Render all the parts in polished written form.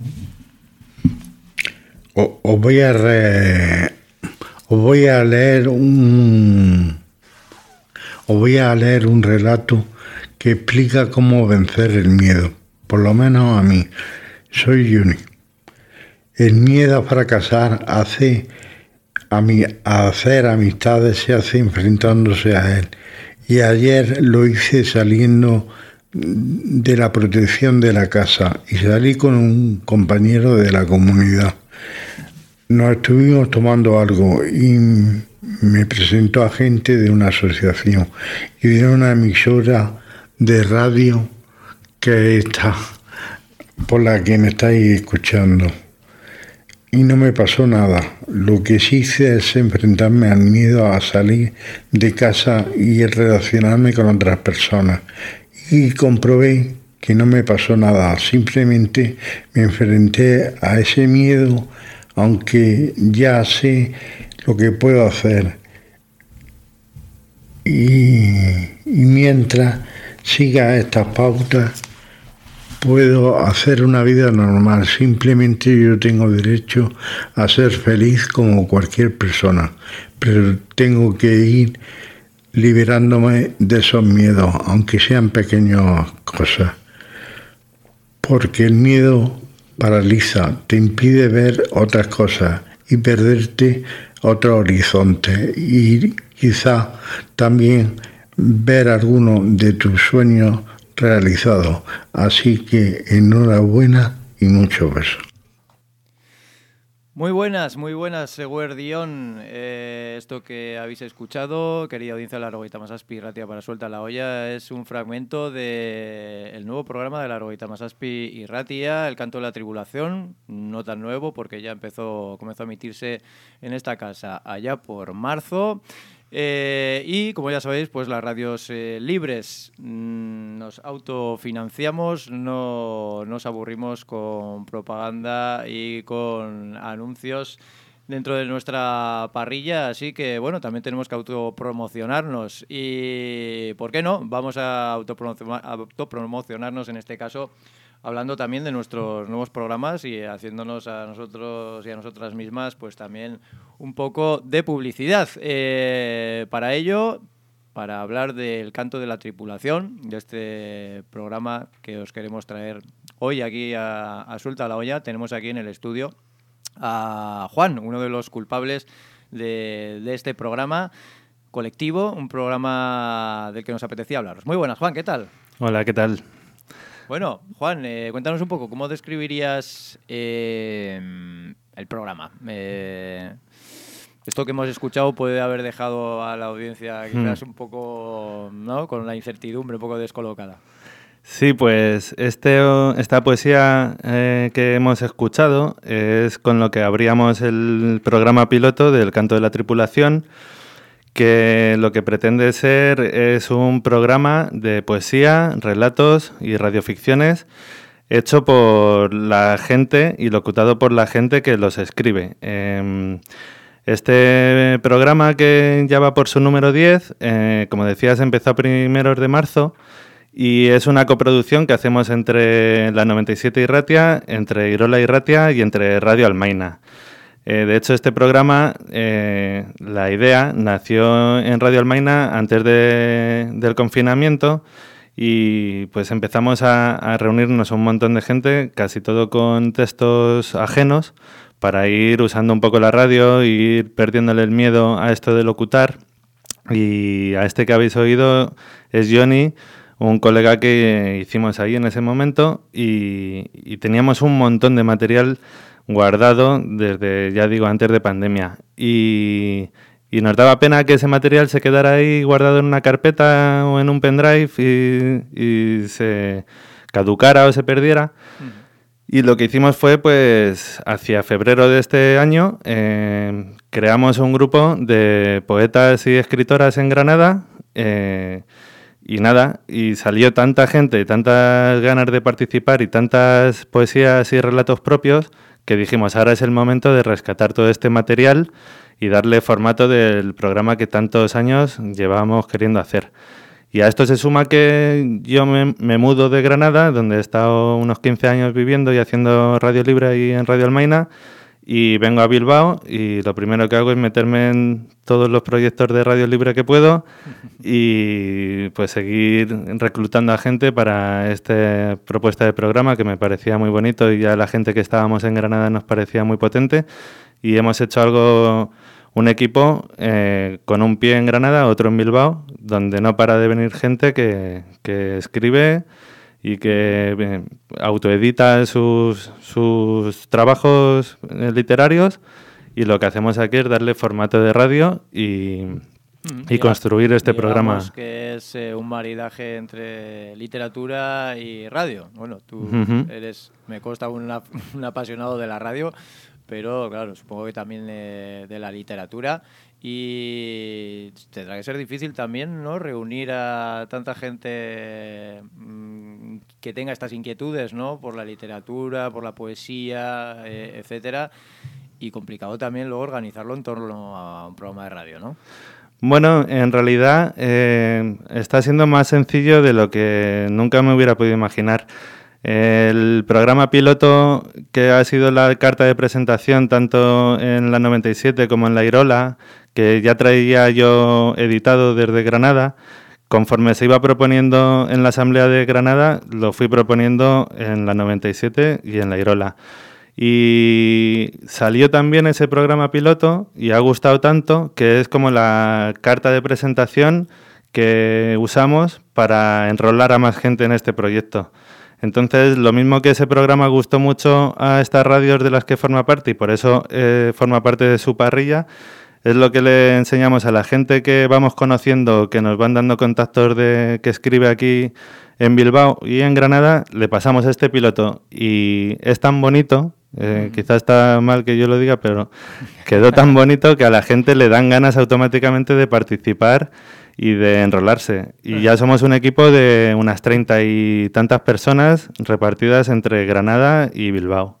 Os voy a leer un relato que explica cómo vencer el miedo. Por lo menos a mí. Soy Juni. El miedo a fracasar a hacer amistades se hace enfrentándose a él. Y ayer lo hice saliendo de la protección de la casa y salí con un compañero de la comunidad. Nos estuvimos tomando algo y me presentó a gente de una asociación y de una emisora de radio que está por la que me estáis escuchando. Y no me pasó nada. Lo que sí hice es enfrentarme al miedo a salir de casa y relacionarme con otras personas. Y comprobé que no me pasó nada. Simplemente me enfrenté a ese miedo, aunque ya sé lo que puedo hacer. Y mientras siga estas pautas, puedo hacer una vida normal. Simplemente yo tengo derecho a ser feliz como cualquier persona, pero tengo que ir liberándome de esos miedos, aunque sean pequeñas cosas. Porque el miedo paraliza, te impide ver otras cosas y perderte otro horizonte y quizá también ver alguno de tus sueños realizados. Así que enhorabuena y muchos besos. Muy buenas, Seguer Dion. Esto que habéis escuchado, querida audiencia de la Larogeita Masaspi Ratia para Suelta la Olla, es un fragmento del nuevo programa de la Larogeita Masaspi y Ratia, El Canto de la Tribulación, no tan nuevo porque ya comenzó a emitirse en esta casa allá por marzo. Y como ya sabéis, pues las radios libres nos autofinanciamos, no nos aburrimos con propaganda y con anuncios dentro de nuestra parrilla, así que bueno, también tenemos que autopromocionarnos y ¿por qué no? Vamos a autopromocionarnos en este caso, hablando también de nuestros nuevos programas y haciéndonos a nosotros y a nosotras mismas pues también un poco de publicidad. Para ello, para hablar del Canto de la Tripulación, de este programa que os queremos traer hoy aquí a Suelta la Olla, tenemos aquí en el estudio a Juan, uno de los culpables de este programa colectivo, un programa del que nos apetecía hablaros. Muy buenas, Juan, ¿qué tal? Hola, ¿qué tal? Bueno, Juan, cuéntanos un poco, ¿cómo describirías el programa? Esto que hemos escuchado puede haber dejado a la audiencia quizás un poco, ¿no?, con la incertidumbre, un poco descolocada. Sí, pues esta poesía que hemos escuchado es con lo que abríamos el programa piloto del Canto de la Tripulación, que lo que pretende ser es un programa de poesía, relatos y radioficciones hecho por la gente y locutado por la gente que los escribe. Este programa, que ya va por su número 10, como decías, empezó a primeros de marzo y es una coproducción que hacemos entre la 97 y Ratia, entre Irola y Ratia y entre Radio Almaina. De hecho, este programa, la idea nació en Radio Almaina antes del confinamiento y pues empezamos a reunirnos un montón de gente, casi todo con textos ajenos, para ir usando un poco la radio e ir perdiéndole el miedo a esto de locutar. Y a este que habéis oído es Johnny, un colega que hicimos ahí en ese momento y teníamos un montón de material guardado desde, ya digo, antes de pandemia. Y nos daba pena que ese material se quedara ahí guardado en una carpeta o en un pendrive y se caducara o se perdiera. Y lo que hicimos fue, pues, hacia febrero de este año, creamos un grupo de poetas y escritoras en Granada, y salió tanta gente, tantas ganas de participar y tantas poesías y relatos propios, que dijimos, ahora es el momento de rescatar todo este material y darle formato del programa que tantos años llevábamos queriendo hacer. Y a esto se suma que yo me mudo de Granada, donde he estado unos 15 años viviendo y haciendo Radio Libre ahí en Radio Almaina, y vengo a Bilbao y lo primero que hago es meterme en todos los proyectos de Radio Libre que puedo y pues seguir reclutando a gente para esta propuesta de programa que me parecía muy bonito y ya la gente que estábamos en Granada nos parecía muy potente y hemos hecho algo, un equipo con un pie en Granada, otro en Bilbao, donde no para de venir gente que escribe y que autoedita sus trabajos literarios y lo que hacemos aquí es darle formato de radio y construir este programa. Que es un maridaje entre literatura y radio. Bueno, tú eres, me consta, un apasionado de la radio, pero claro, supongo que también de la literatura. Y tendrá que ser difícil también, ¿no?, reunir a tanta gente que tenga estas inquietudes, ¿no?, por la literatura, por la poesía, etcétera. Y complicado también luego organizarlo en torno a un programa de radio, ¿no? Bueno, en realidad está siendo más sencillo de lo que nunca me hubiera podido imaginar. El programa piloto, que ha sido la carta de presentación tanto en la 97 como en la Irola, que ya traía yo editado desde Granada, conforme se iba proponiendo en la Asamblea de Granada, lo fui proponiendo en la 97 y en la Irola. Y salió también ese programa piloto y ha gustado tanto que es como la carta de presentación que usamos para enrolar a más gente en este proyecto. Entonces, lo mismo que ese programa gustó mucho a estas radios de las que forma parte y por eso forma parte de su parrilla, es lo que le enseñamos a la gente que vamos conociendo, que nos van dando contactos que escribe aquí en Bilbao y en Granada, le pasamos este piloto y es tan bonito, quizás está mal que yo lo diga, pero quedó tan bonito que a la gente le dan ganas automáticamente de participar y de enrolarse. Y ya somos un equipo de unas 30 y tantas personas repartidas entre Granada y Bilbao.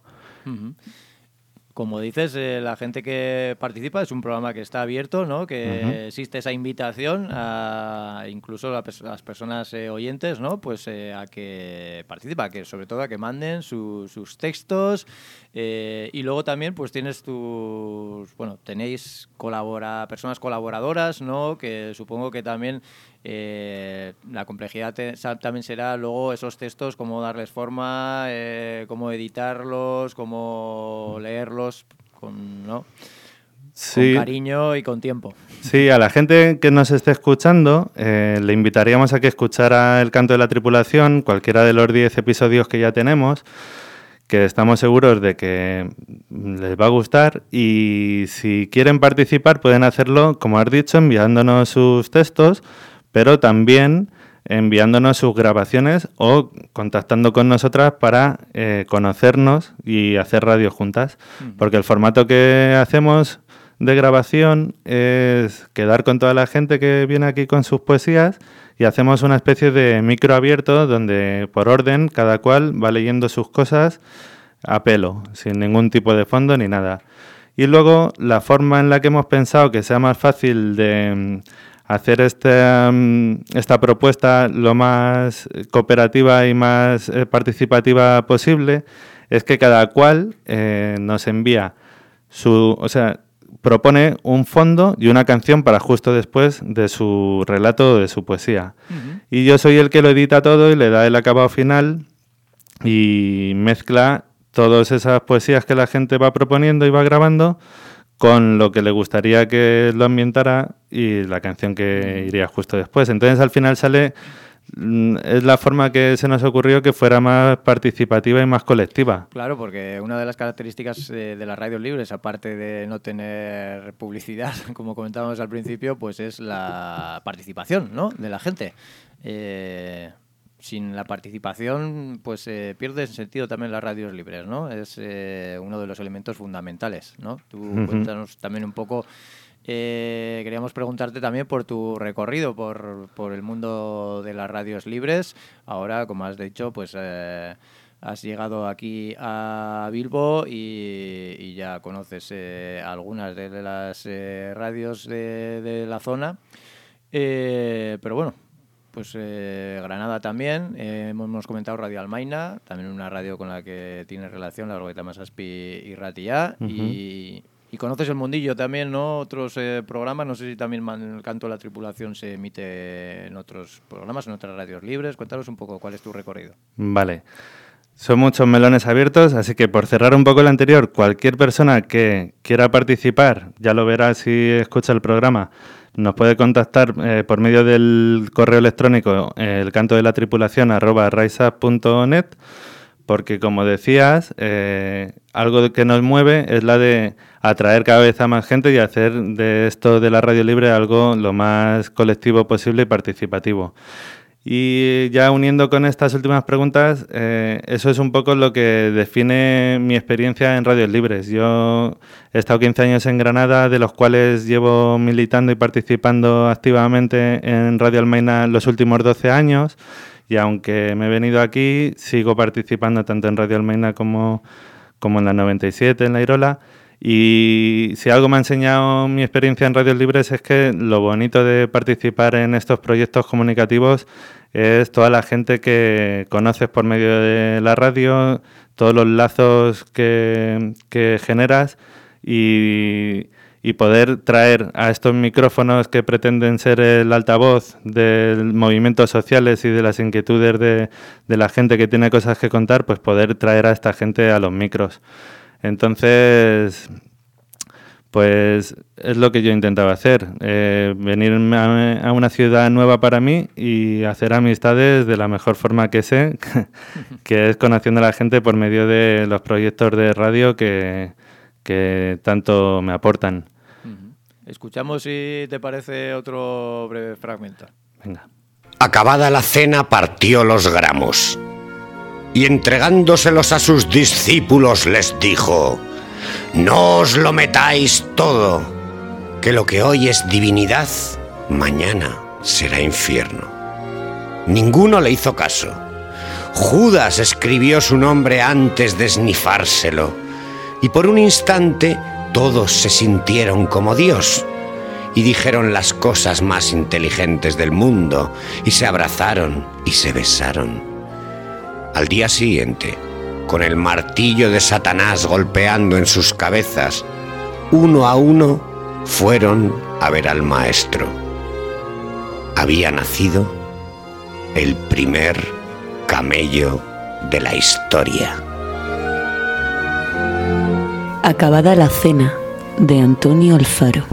Como dices, la gente que participa es un programa que está abierto, ¿no?, que existe esa invitación a incluso las personas oyentes, ¿no?, pues a que participen, que sobre todo a que manden sus textos y luego también pues tenéis personas colaboradoras, ¿no?, que supongo que también la complejidad también será luego esos textos, cómo darles forma, cómo editarlos, cómo leerlos con cariño y con tiempo. Sí, a la gente que nos esté escuchando le invitaríamos a que escuchara El canto de la tripulación, cualquiera de los 10 episodios que ya tenemos, que estamos seguros de que les va a gustar y si quieren participar pueden hacerlo, como has dicho, enviándonos sus textos, pero también enviándonos sus grabaciones o contactando con nosotras para conocernos y hacer radio juntas. Porque el formato que hacemos de grabación es quedar con toda la gente que viene aquí con sus poesías y hacemos una especie de micro abierto donde por orden cada cual va leyendo sus cosas a pelo, sin ningún tipo de fondo ni nada. Y luego la forma en la que hemos pensado que sea más fácil de hacer esta propuesta lo más cooperativa y más participativa posible es que cada cual nos envía propone un fondo y una canción para justo después de su relato o de su poesía. Y yo soy el que lo edita todo y le da el acabado final y mezcla todas esas poesías que la gente va proponiendo y va grabando con lo que le gustaría que lo ambientara y la canción que iría justo después. Entonces al final sale, es la forma que se nos ocurrió que fuera más participativa y más colectiva. Claro, porque una de las características de las radios libres, aparte de no tener publicidad, como comentábamos al principio, pues es la participación, ¿no?, de la gente. Sin la participación, pues pierde sentido también las radios libres, ¿no? Es uno de los elementos fundamentales, ¿no? Tú cuéntanos también un poco. Queríamos preguntarte también por tu recorrido por el mundo de las radios libres. Ahora, como has dicho, pues has llegado aquí a Bilbo y ya conoces algunas de las radios de la zona. Pero bueno, pues Granada también. Hemos comentado Radio Almaina, también una radio con la que tiene relación la Argoita Mazazpi y Ratia. Y conoces el mundillo también, ¿no? Otros programas, no sé si también el Canto de la Tripulación se emite en otros programas, en otras radios libres. Cuéntanos un poco cuál es tu recorrido. Vale. Son muchos melones abiertos, así que por cerrar un poco el anterior, cualquier persona que quiera participar, ya lo verá si escucha el programa, nos puede contactar por medio del correo electrónico elcantodelatripulacion@riseup.net, porque como decías, algo que nos mueve es la de atraer cada vez a más gente y hacer de esto de la radio libre algo lo más colectivo posible y participativo. Y ya uniendo con estas últimas preguntas, eso es un poco lo que define mi experiencia en radios libres. Yo he estado 15 años en Granada, de los cuales llevo militando y participando activamente en Radio Almaina los últimos 12 años, y aunque me he venido aquí, sigo participando tanto en Radio Almaina como en la 97, en la Irola. Y si algo me ha enseñado mi experiencia en radios libres es que lo bonito de participar en estos proyectos comunicativos es toda la gente que conoces por medio de la radio, todos los lazos que generas y poder traer a estos micrófonos que pretenden ser el altavoz de movimientos sociales y de las inquietudes de la gente que tiene cosas que contar, pues poder traer a esta gente a los micros. Entonces, pues es lo que yo intentaba hacer, venirme a una ciudad nueva para mí y hacer amistades de la mejor forma que sé, que es conociendo a la gente por medio de los proyectos de radio que tanto me aportan. Escuchamos, si te parece, otro breve fragmento. Venga. Acabada la cena, partió los gramos y entregándoselos a sus discípulos les dijo: no os lo metáis todo, que lo que hoy es divinidad, mañana será infierno. Ninguno le hizo caso. Judas escribió su nombre antes de esnifárselo, y por un instante todos se sintieron como Dios, y dijeron las cosas más inteligentes del mundo, y se abrazaron y se besaron. Al día siguiente, con el martillo de Satanás golpeando en sus cabezas, uno a uno fueron a ver al maestro. Había nacido el primer camello de la historia. Acabada la cena, de Antonio Alfaro.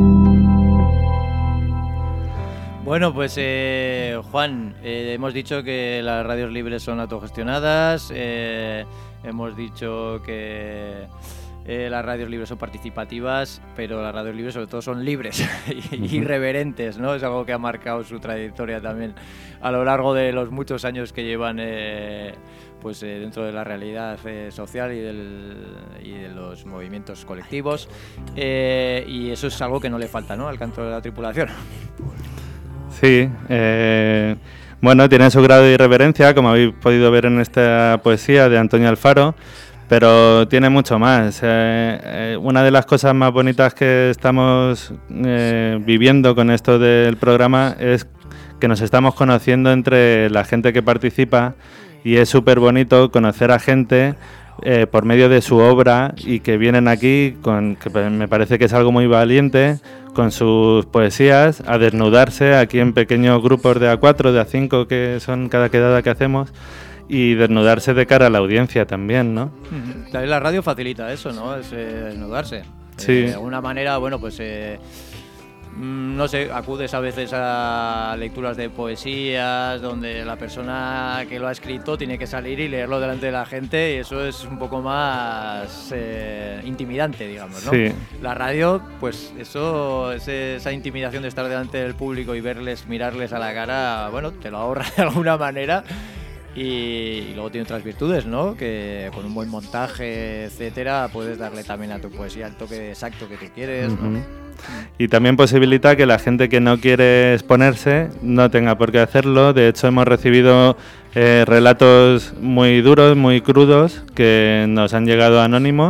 Bueno, pues Juan, hemos dicho que las radios libres son autogestionadas, hemos dicho que las radios libres son participativas, pero las radios libres sobre todo son libres y irreverentes, ¿no? Es algo que ha marcado su trayectoria también a lo largo de los muchos años que llevan dentro de la realidad social y de los movimientos colectivos, y eso es algo que no le falta, ¿no?, al Canto de la Tripulación. Sí, bueno, tiene su grado de irreverencia, como habéis podido ver en esta poesía de Antonio Alfaro, pero tiene mucho más. Una de las cosas más bonitas que estamos viviendo con esto del programa es que nos estamos conociendo entre la gente que participa, y es súper bonito conocer a gente por medio de su obra y que vienen aquí, que me parece que es algo muy valiente, con sus poesías, a desnudarse aquí en pequeños grupos de A4, de A5, que son cada quedada que hacemos, y desnudarse de cara a la audiencia también, ¿no? También la radio facilita eso, ¿no?, es desnudarse. Sí. De alguna manera, bueno, pues no sé, acudes a veces a lecturas de poesías donde la persona que lo ha escrito tiene que salir y leerlo delante de la gente, y eso es un poco más intimidante, digamos, ¿no? Sí. La radio, pues eso, esa intimidación de estar delante del público y mirarles a la cara, bueno, te lo ahorra de alguna manera. Y luego tiene otras virtudes, ¿no?, que con un buen montaje, etcétera, puedes darle también a tu poesía el toque exacto que tú quieres, ¿no? Y también posibilita que la gente que no quiere exponerse no tenga por qué hacerlo. De hecho, hemos recibido relatos muy duros, muy crudos, que nos han llegado anónimos,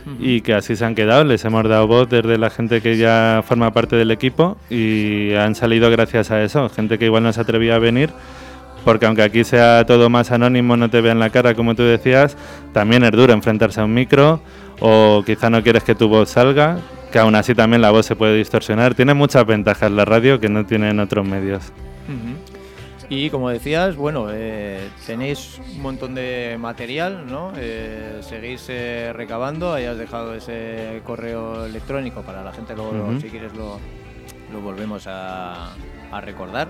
y que así se han quedado. Les hemos dado voz desde la gente que ya forma parte del equipo y han salido gracias a eso, gente que igual no se atrevía a venir, porque aunque aquí sea todo más anónimo, no te vean la cara como tú decías, también es duro enfrentarse a un micro, o quizá no quieres que tu voz salga, que aún así también la voz se puede distorsionar. Tiene muchas ventajas la radio que no tienen otros medios. Y como decías, bueno, tenéis un montón de material, ¿no? Seguís recabando, hayas dejado ese correo electrónico para la gente, luego si quieres lo volvemos a recordar.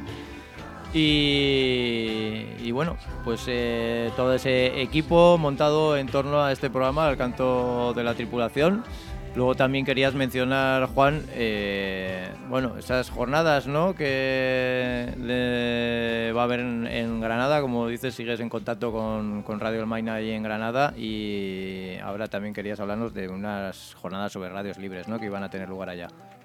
Y bueno, pues todo ese equipo montado en torno a este programa, al canto de la tripulación. Luego también querías mencionar, Juan, bueno, esas jornadas, ¿no?, que va a haber en Granada. Como dices, sigues en contacto con Radio Almaina ahí en Granada, y ahora también querías hablarnos de unas jornadas sobre radios libres, ¿no?, que iban a tener lugar allá.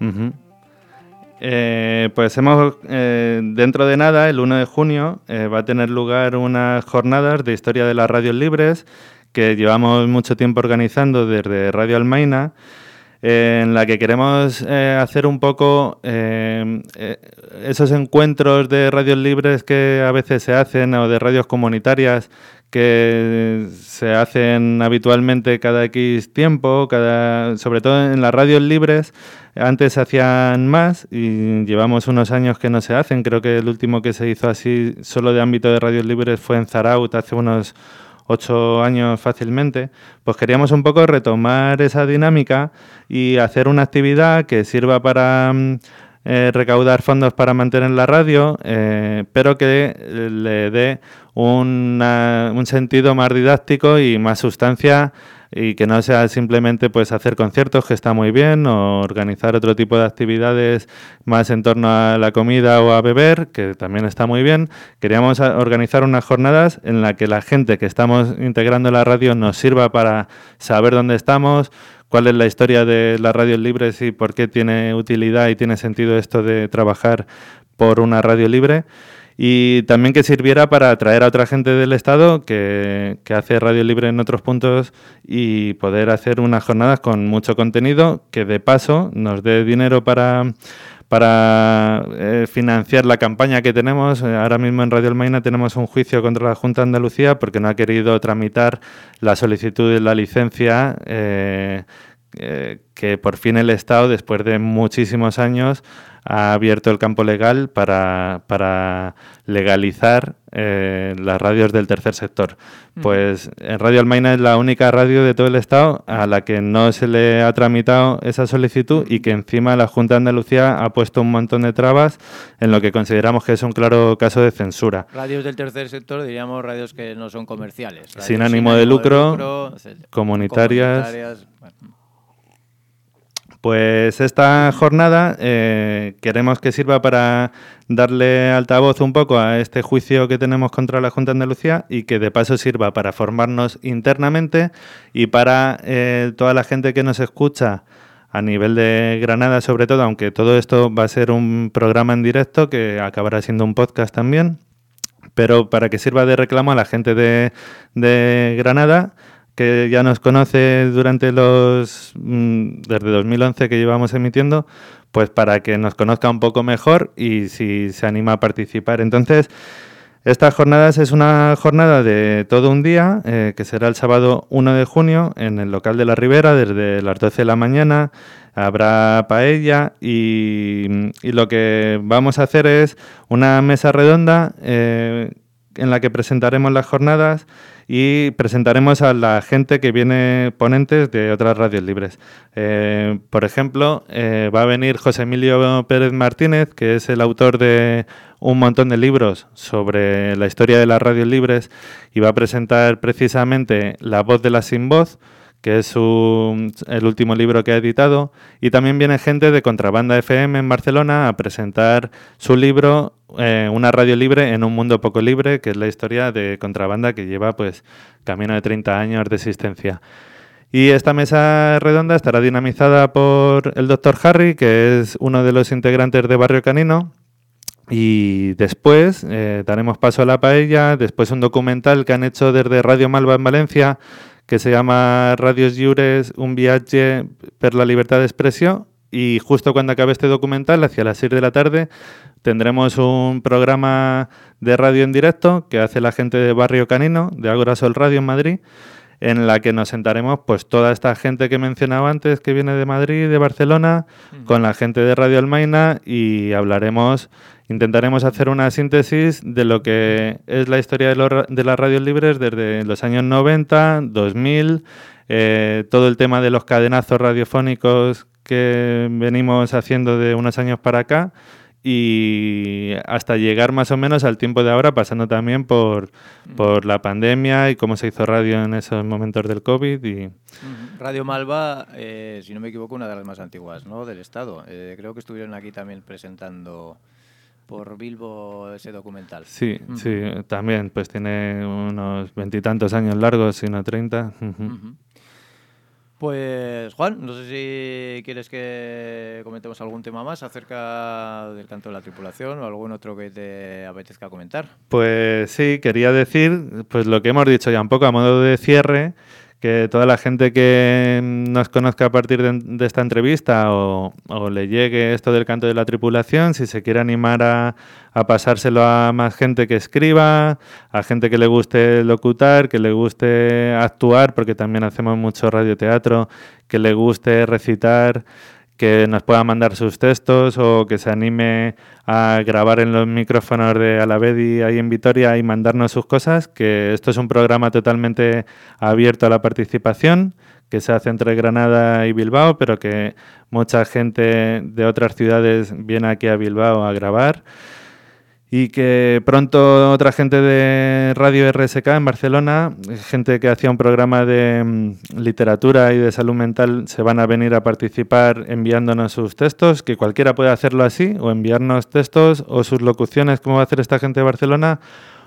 Pues hemos, dentro de nada, el 1 de junio, va a tener lugar unas jornadas de historia de las radios libres que llevamos mucho tiempo organizando desde Radio Almaina, en la que queremos hacer un poco esos encuentros de radios libres que a veces se hacen, o de radios comunitarias que se hacen habitualmente cada X tiempo, sobre todo en las radios libres. Antes se hacían más y llevamos unos años que no se hacen. Creo que el último que se hizo así, solo de ámbito de radios libres, fue en Zaraut hace unos 8 años fácilmente. Pues queríamos un poco retomar esa dinámica y hacer una actividad que sirva para recaudar fondos para mantener la radio, pero que le dé un sentido más didáctico y más sustancia, y que no sea simplemente pues hacer conciertos, que está muy bien, o organizar otro tipo de actividades más en torno a la comida o a beber, que también está muy bien. Queríamos organizar unas jornadas en las que la gente que estamos integrando la radio nos sirva para saber dónde estamos, cuál es la historia de las radios libres y por qué tiene utilidad y tiene sentido esto de trabajar por una radio libre. Y también que sirviera para atraer a otra gente del Estado que hace radio libre en otros puntos, y poder hacer unas jornadas con mucho contenido que de paso nos dé dinero para financiar la campaña que tenemos. Ahora mismo en Radio Almaina tenemos un juicio contra la Junta de Andalucía porque no ha querido tramitar la solicitud de la licencia que por fin el Estado, después de muchísimos años, ha abierto el campo legal para legalizar las radios del tercer sector. Pues Radio Almaina es la única radio de todo el Estado a la que no se le ha tramitado esa solicitud, y que encima la Junta de Andalucía ha puesto un montón de trabas en lo que consideramos que es un claro caso de censura. Radios del tercer sector, diríamos radios que no son comerciales. Sin ánimo de lucro, comunitarias. Bueno. Pues esta jornada queremos que sirva para darle altavoz un poco a este juicio que tenemos contra la Junta de Andalucía, y que de paso sirva para formarnos internamente, y para toda la gente que nos escucha a nivel de Granada sobre todo, aunque todo esto va a ser un programa en directo que acabará siendo un podcast también, pero para que sirva de reclamo a la gente de Granada, que ya nos conoce desde 2011 que llevamos emitiendo, pues para que nos conozca un poco mejor y si se anima a participar. Entonces, estas jornadas es una jornada de todo un día, que será el sábado 1 de junio en el local de la Ribera desde las 12 de la mañana. Habrá paella y lo que vamos a hacer es una mesa redonda en la que presentaremos las jornadas y presentaremos a la gente que viene, ponentes de otras radios libres. Por ejemplo, va a venir José Emilio Pérez Martínez, que es el autor de un montón de libros sobre la historia de las radios libres, y va a presentar precisamente La voz de la sin voz, que es el último libro que ha editado. Y también viene gente de Contrabanda FM en Barcelona a presentar su libro, Una radio libre en un mundo poco libre, que es la historia de Contrabanda, que lleva pues camino de 30 años de existencia. Y esta mesa redonda estará dinamizada por el Dr. Harry, que es uno de los integrantes de Barrio Canino. Y después daremos paso a la paella, después un documental que han hecho desde Radio Malva en Valencia, que se llama Radios Lliures, un viatge per la libertad de expresión, y justo cuando acabe este documental, hacia las 6 de la tarde, tendremos un programa de radio en directo que hace la gente de Barrio Canino, de Ágora Sol Radio en Madrid, en la que nos sentaremos pues toda esta gente que mencionaba antes, que viene de Madrid, de Barcelona, con la gente de Radio Almaina, y intentaremos hacer una síntesis de lo que es la historia de las radios libres desde los años 90, 2000, todo el tema de los cadenazos radiofónicos que venimos haciendo de unos años para acá, y hasta llegar más o menos al tiempo de ahora, pasando también por la pandemia y cómo se hizo radio en esos momentos del COVID. Radio Malva, si no me equivoco, una de las más antiguas, ¿no?, del Estado. Creo que estuvieron aquí también presentando por Bilbo ese documental. Sí, sí, también pues tiene unos 20 y tantos años largos, sino 30. Pues, Juan, no sé si quieres que comentemos algún tema más acerca del canto de la tripulación o algún otro que te apetezca comentar. Pues sí, quería decir pues lo que hemos dicho ya un poco a modo de cierre, que toda la gente que nos conozca a partir de esta entrevista o le llegue esto del canto de la tripulación, si se quiere animar a pasárselo a más gente que escriba, a gente que le guste locutar, que le guste actuar, porque también hacemos mucho radioteatro, que le guste recitar, que nos pueda mandar sus textos o que se anime a grabar en los micrófonos de Alavedi ahí en Vitoria y mandarnos sus cosas, que esto es un programa totalmente abierto a la participación, que se hace entre Granada y Bilbao, pero que mucha gente de otras ciudades viene aquí a Bilbao a grabar. Y que pronto otra gente de Radio RSK en Barcelona, gente que hacía un programa de literatura y de salud mental, se van a venir a participar enviándonos sus textos, que cualquiera puede hacerlo así, o enviarnos textos o sus locuciones, como va a hacer esta gente de Barcelona,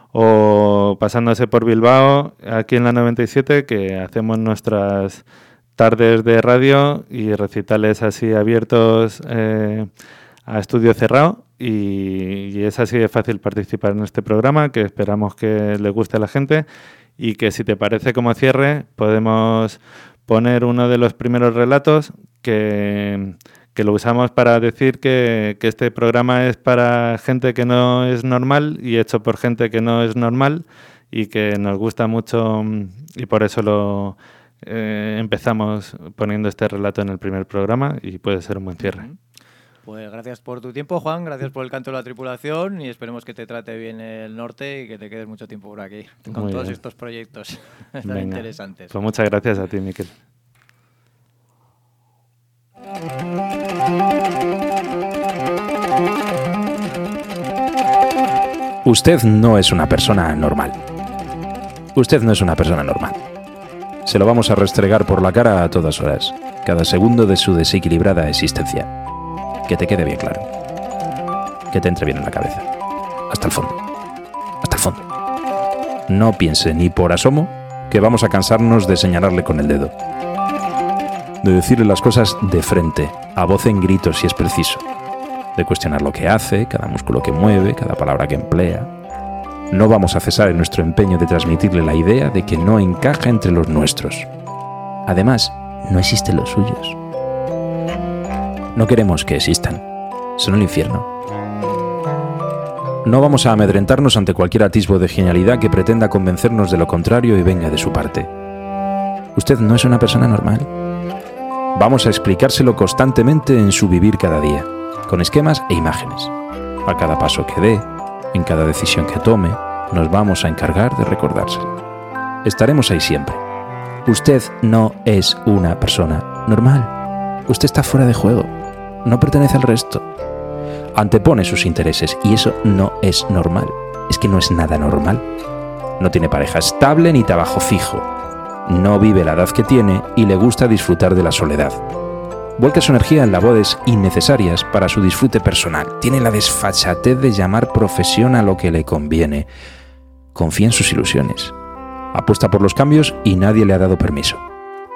o pasándose por Bilbao, aquí en la 97, que hacemos nuestras tardes de radio y recitales así abiertos a estudio cerrado. Y es así de fácil participar en este programa, que esperamos que le guste a la gente, y que si te parece como cierre podemos poner uno de los primeros relatos que lo usamos para decir que este programa es para gente que no es normal y hecho por gente que no es normal, y que nos gusta mucho, y por eso empezamos poniendo este relato en el primer programa, y puede ser un buen cierre. Pues gracias por tu tiempo, Juan, gracias por el canto de la tripulación, y esperemos que te trate bien el norte y que te quedes mucho tiempo por aquí con Muy todos bien. estos proyectos tan interesantes. Pues muchas gracias a ti, Miquel. Usted no es una persona normal. Usted no es una persona normal. Se lo vamos a restregar por la cara a todas horas, cada segundo de su desequilibrada existencia. Que te quede bien claro. Que te entre bien en la cabeza. Hasta el fondo. Hasta el fondo. No piense ni por asomo que vamos a cansarnos de señalarle con el dedo. De decirle las cosas de frente, a voz en grito si es preciso. De cuestionar lo que hace, cada músculo que mueve, cada palabra que emplea. No vamos a cesar en nuestro empeño de transmitirle la idea de que no encaja entre los nuestros. Además, no existen los suyos. No queremos que existan. Son el infierno. No vamos a amedrentarnos ante cualquier atisbo de genialidad que pretenda convencernos de lo contrario y venga de su parte. Usted no es una persona normal. Vamos a explicárselo constantemente en su vivir cada día, con esquemas e imágenes. A cada paso que dé, en cada decisión que tome, nos vamos a encargar de recordárselo. Estaremos ahí siempre. Usted no es una persona normal. Usted está fuera de juego. No pertenece al resto. Antepone sus intereses y eso no es normal. Es que no es nada normal. No tiene pareja estable ni trabajo fijo. No vive la edad que tiene y le gusta disfrutar de la soledad. Vuelca su energía en labores innecesarias para su disfrute personal. Tiene la desfachatez de llamar profesión a lo que le conviene. Confía en sus ilusiones. Apuesta por los cambios y nadie le ha dado permiso.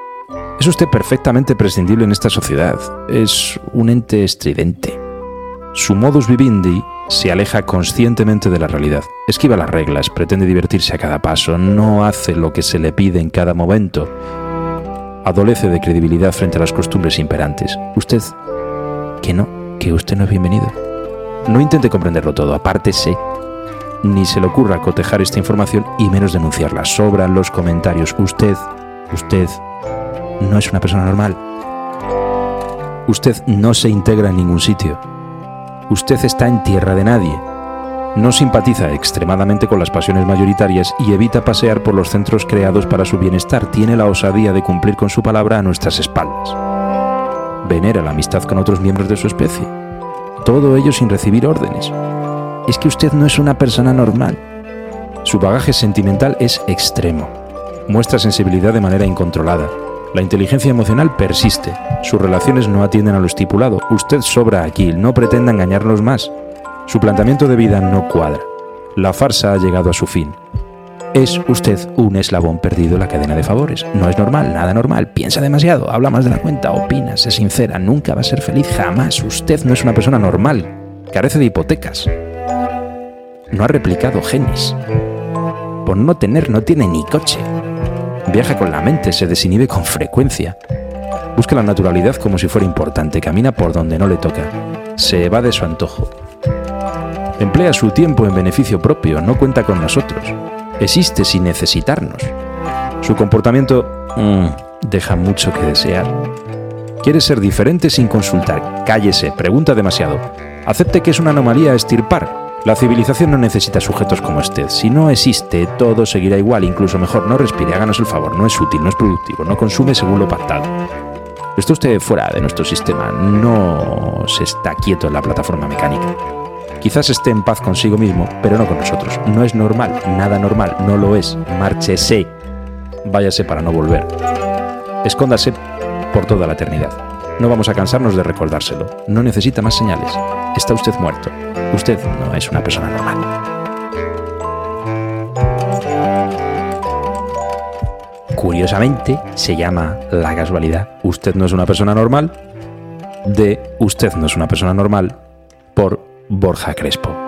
Es usted perfectamente prescindible en esta sociedad. Es un ente estridente. Su modus vivendi se aleja conscientemente de la realidad. Esquiva las reglas, pretende divertirse a cada paso, no hace lo que se le pide en cada momento. Adolece de credibilidad frente a las costumbres imperantes. Usted, que usted no es bienvenido. No intente comprenderlo todo, apártese. Ni se le ocurra cotejar esta información y menos denunciarla. Sobran los comentarios. Usted no es una persona normal. Usted no se integra en ningún sitio. Usted está en tierra de nadie. No simpatiza extremadamente con las pasiones mayoritarias y evita pasear por los centros creados para su bienestar. Tiene la osadía de cumplir con su palabra a nuestras espaldas. Venera la amistad con otros miembros de su especie. Todo ello sin recibir órdenes. Es que usted no es una persona normal. Su bagaje sentimental es extremo. Muestra sensibilidad de manera incontrolada. La inteligencia emocional persiste. Sus relaciones no atienden a lo estipulado. Usted sobra aquí, no pretenda engañarnos más. Su planteamiento de vida no cuadra. La farsa ha llegado a su fin. Es usted un eslabón perdido en la cadena de favores. No es normal, nada normal. Piensa demasiado, habla más de la cuenta, opina, sé sincera, nunca va a ser feliz, jamás. Usted no es una persona normal. Carece de hipotecas. No ha replicado genes. Por no tener, no tiene ni coche. Viaja con la mente, se desinhibe con frecuencia. Busca la naturalidad como si fuera importante, camina por donde no le toca. Se evade su antojo. Emplea su tiempo en beneficio propio, no cuenta con nosotros. Existe sin necesitarnos. Su comportamiento deja mucho que desear. Quiere ser diferente sin consultar. Cállese, pregunta demasiado. Acepte que es una anomalía a extirpar. La civilización no necesita sujetos como usted. Si no existe, todo seguirá igual, incluso mejor. No respire, háganos el favor. No es útil, no es productivo, no consume según lo pactado. Está usted fuera de nuestro sistema. No se está quieto en la plataforma mecánica. Quizás esté en paz consigo mismo, pero no con nosotros. No es normal, nada normal, no lo es. Márchese. Váyase para no volver. Escóndase por toda la eternidad. No vamos a cansarnos de recordárselo. No necesita más señales. Está usted muerto. Usted no es una persona normal. Curiosamente, se llama La casualidad. Usted no es una persona normal. De Usted no es una persona normal por Borja Crespo.